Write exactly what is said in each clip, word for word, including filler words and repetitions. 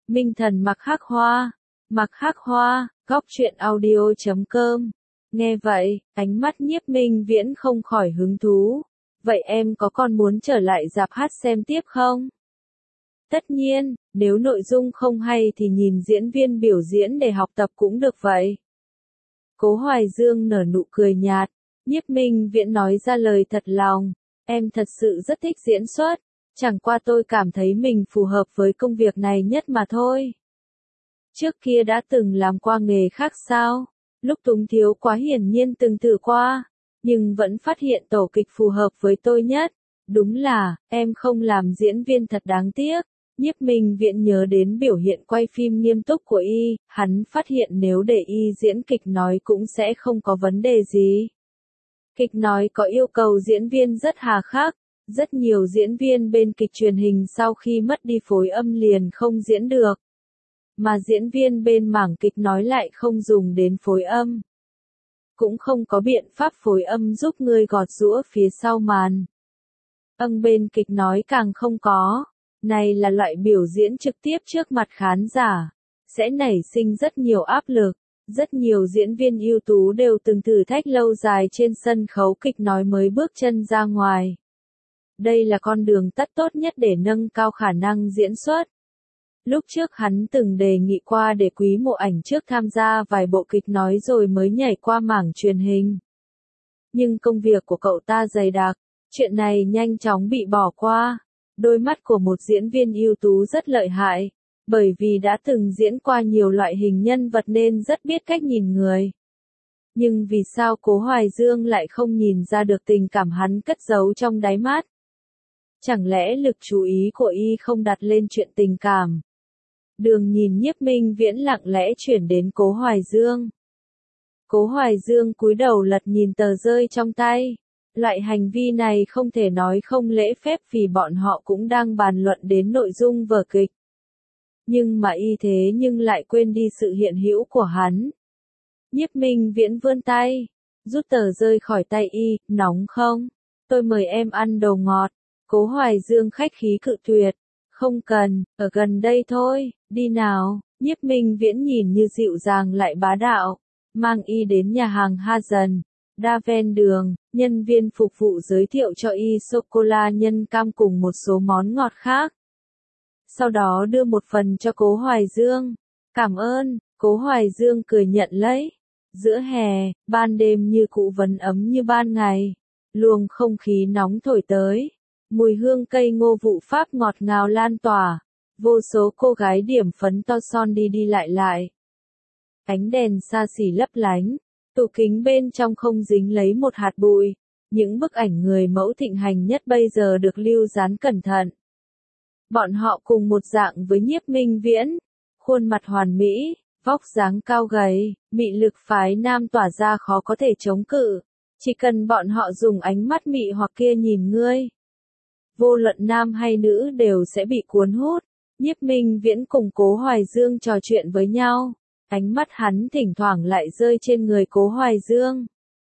Minh Thần mặc khắc hoa, mặc khắc hoa, góc truyện audio chấm com. Nghe vậy, ánh mắt Nhiếp Minh Viễn không khỏi hứng thú. Vậy em có còn muốn trở lại rạp hát xem tiếp không? Tất nhiên, nếu nội dung không hay thì nhìn diễn viên biểu diễn để học tập cũng được vậy. Cố Hoài Dương nở nụ cười nhạt, Nhiếp Minh Viễn nói ra lời thật lòng, em thật sự rất thích diễn xuất, chẳng qua tôi cảm thấy mình phù hợp với công việc này nhất mà thôi. Trước kia đã từng làm qua nghề khác sao? Lúc Túng Thiếu Quá hiển nhiên từng thử qua, nhưng vẫn phát hiện tổ kịch phù hợp với tôi nhất. Đúng là, em không làm diễn viên thật đáng tiếc. Nhiếp Minh Viễn nhớ đến biểu hiện quay phim nghiêm túc của y, hắn phát hiện nếu để y diễn kịch nói cũng sẽ không có vấn đề gì. Kịch nói có yêu cầu diễn viên rất hà khắc, rất nhiều diễn viên bên kịch truyền hình sau khi mất đi phối âm liền không diễn được. Mà diễn viên bên mảng kịch nói lại không dùng đến phối âm. Cũng không có biện pháp phối âm giúp người gọt giũa phía sau màn. Âm bên kịch nói càng không có. Này là loại biểu diễn trực tiếp trước mặt khán giả, sẽ nảy sinh rất nhiều áp lực. Rất nhiều diễn viên ưu tú đều từng thử thách lâu dài trên sân khấu kịch nói mới bước chân ra ngoài. Đây là con đường tắt tốt nhất để nâng cao khả năng diễn xuất. Lúc trước hắn từng đề nghị qua để Quý Mộ Ảnh trước tham gia vài bộ kịch nói rồi mới nhảy qua mảng truyền hình. Nhưng công việc của cậu ta dày đặc, chuyện này nhanh chóng bị bỏ qua. Đôi mắt của một diễn viên ưu tú rất lợi hại, bởi vì đã từng diễn qua nhiều loại hình nhân vật nên rất biết cách nhìn người. Nhưng vì sao Cố Hoài Dương lại không nhìn ra được tình cảm hắn cất giấu trong đáy mắt? Chẳng lẽ lực chú ý của y không đặt lên chuyện tình cảm? Đường nhìn Nhiếp Minh Viễn lặng lẽ chuyển đến Cố Hoài Dương. Cố Hoài Dương cúi đầu lật nhìn tờ rơi trong tay. Loại hành vi này không thể nói không lễ phép vì bọn họ cũng đang bàn luận đến nội dung vở kịch. Nhưng mà y thế nhưng lại quên đi sự hiện hữu của hắn. Nhiếp Minh Viễn vươn tay, rút tờ rơi khỏi tay y, nóng không? Tôi mời em ăn đồ ngọt. Cố Hoài Dương khách khí cự tuyệt. Không cần, ở gần đây thôi, đi nào. Nhiếp Minh Viễn nhìn như dịu dàng lại bá đạo, mang y đến nhà hàng Ha Dần. Đa ven đường, nhân viên phục vụ giới thiệu cho y sô-cô-la nhân cam cùng một số món ngọt khác. Sau đó đưa một phần cho Cố Hoài Dương. Cảm ơn, Cố Hoài Dương cười nhận lấy. Giữa hè, ban đêm như cũ vẫn ấm như ban ngày. Luồng không khí nóng thổi tới. Mùi hương cây ngô vụ Pháp ngọt ngào lan tỏa. Vô số cô gái điểm phấn to son đi đi lại lại. Ánh đèn xa xỉ lấp lánh. Tủ kính bên trong không dính lấy một hạt bụi. Những bức ảnh người mẫu thịnh hành nhất bây giờ được lưu dán cẩn thận. Bọn họ cùng một dạng với Nhiếp Minh Viễn. Khuôn mặt hoàn mỹ, vóc dáng cao gầy, mị lực phái nam tỏa ra khó có thể chống cự. Chỉ cần bọn họ dùng ánh mắt mị hoặc kia nhìn ngươi. Vô luận nam hay nữ đều sẽ bị cuốn hút. Nhiếp Minh Viễn cùng Cố Hoài Dương trò chuyện với nhau. Ánh mắt hắn thỉnh thoảng lại rơi trên người Cố Hoài Dương.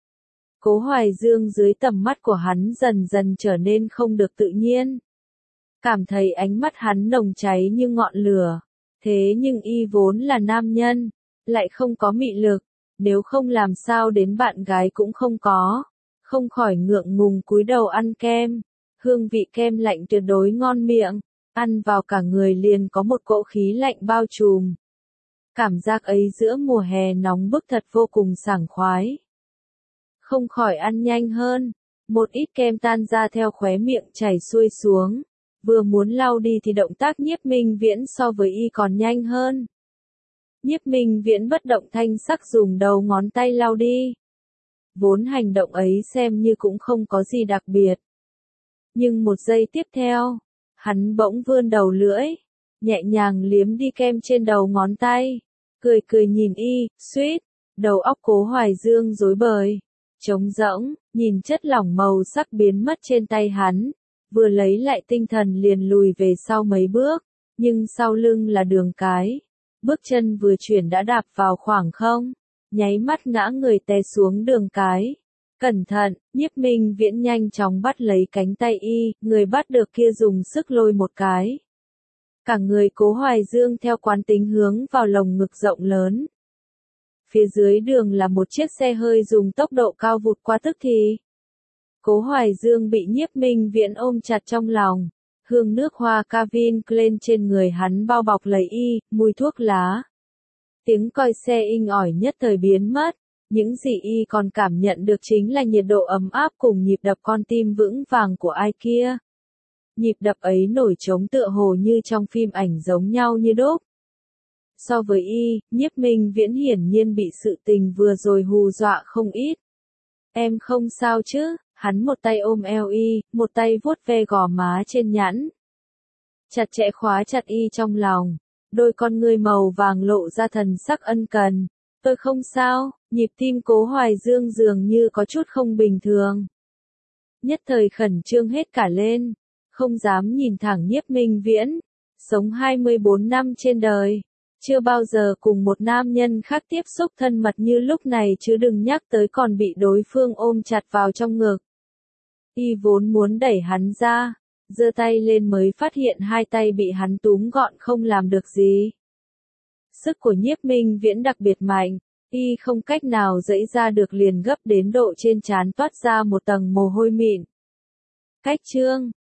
Cố Hoài Dương dưới tầm mắt của hắn dần dần trở nên không được tự nhiên. Cảm thấy ánh mắt hắn nồng cháy như ngọn lửa. Thế nhưng y vốn là nam nhân, lại không có mị lực. Nếu không làm sao đến bạn gái cũng không có. Không khỏi ngượng ngùng cúi đầu ăn kem. Hương vị kem lạnh tuyệt đối ngon miệng. Ăn vào cả người liền có một cỗ khí lạnh bao trùm. Cảm giác ấy giữa mùa hè nóng bức thật vô cùng sảng khoái. Không khỏi ăn nhanh hơn. Một ít kem tan ra theo khóe miệng chảy xuôi xuống. Vừa muốn lau đi thì động tác Nhiếp Minh Viễn so với y còn nhanh hơn. Nhiếp Minh Viễn bất động thanh sắc dùng đầu ngón tay lau đi. Vốn hành động ấy xem như cũng không có gì đặc biệt. Nhưng một giây tiếp theo, hắn bỗng vươn đầu lưỡi, nhẹ nhàng liếm đi kem trên đầu ngón tay, cười cười nhìn y, suýt, đầu óc Cố Hoài Dương rối bời, trống rỗng, nhìn chất lỏng màu sắc biến mất trên tay hắn, vừa lấy lại tinh thần liền lùi về sau mấy bước, nhưng sau lưng là đường cái, bước chân vừa chuyển đã đạp vào khoảng không, nháy mắt ngã người té xuống đường cái. Cẩn thận, Nhiếp Minh Viễn nhanh chóng bắt lấy cánh tay y, người bắt được kia dùng sức lôi một cái. Cả người Cố Hoài Dương theo quán tính hướng vào lồng ngực rộng lớn. Phía dưới đường là một chiếc xe hơi dùng tốc độ cao vụt qua tức thì. Cố Hoài Dương bị Nhiếp Minh Viễn ôm chặt trong lòng. Hương nước hoa Calvin Klein trên người hắn bao bọc lấy y, mùi thuốc lá. Tiếng còi xe inh ỏi nhất thời biến mất. Những gì y còn cảm nhận được chính là nhiệt độ ấm áp cùng nhịp đập con tim vững vàng của ai kia. Nhịp đập ấy nổi trống tựa hồ như trong phim ảnh giống nhau như đúc. So với y, Nhiếp Minh Viễn hiển nhiên bị sự tình vừa rồi hù dọa không ít. Em không sao chứ, hắn một tay ôm eo y, một tay vuốt ve gò má trên nhẵn. Chặt chẽ khóa chặt y trong lòng, đôi con ngươi màu vàng lộ ra thần sắc ân cần. Tôi không sao, nhịp tim Cố Hoài Dương dường như có chút không bình thường. Nhất thời khẩn trương hết cả lên, không dám nhìn thẳng Nhiếp Minh Viễn. Sống hai mươi bốn năm trên đời, chưa bao giờ cùng một nam nhân khác tiếp xúc thân mật như lúc này chứ đừng nhắc tới còn bị đối phương ôm chặt vào trong ngực. Y vốn muốn đẩy hắn ra, giơ tay lên mới phát hiện hai tay bị hắn túm gọn không làm được gì. Sức của Nhiếp Minh Viễn đặc biệt mạnh, y không cách nào giãy ra được liền gấp đến độ trên trán toát ra một tầng mồ hôi mịn. Cách chương